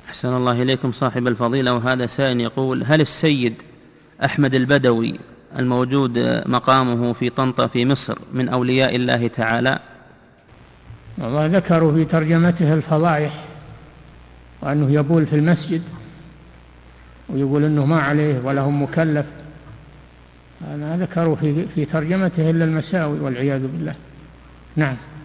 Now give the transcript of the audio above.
أحسن الله إليكم صاحب الفضيلة. وهذا سائل يقول: هل السيد أحمد البدوي الموجود مقامه في طنطا في مصر من أولياء الله تعالى؟ والله ذكروا في ترجمته الفضائح، وأنه يبول في المسجد، ويقول أنه ما عليه ولا هم مكلف. أنا ذكروا في ترجمته إلا المساوي والعياذ بالله. نعم.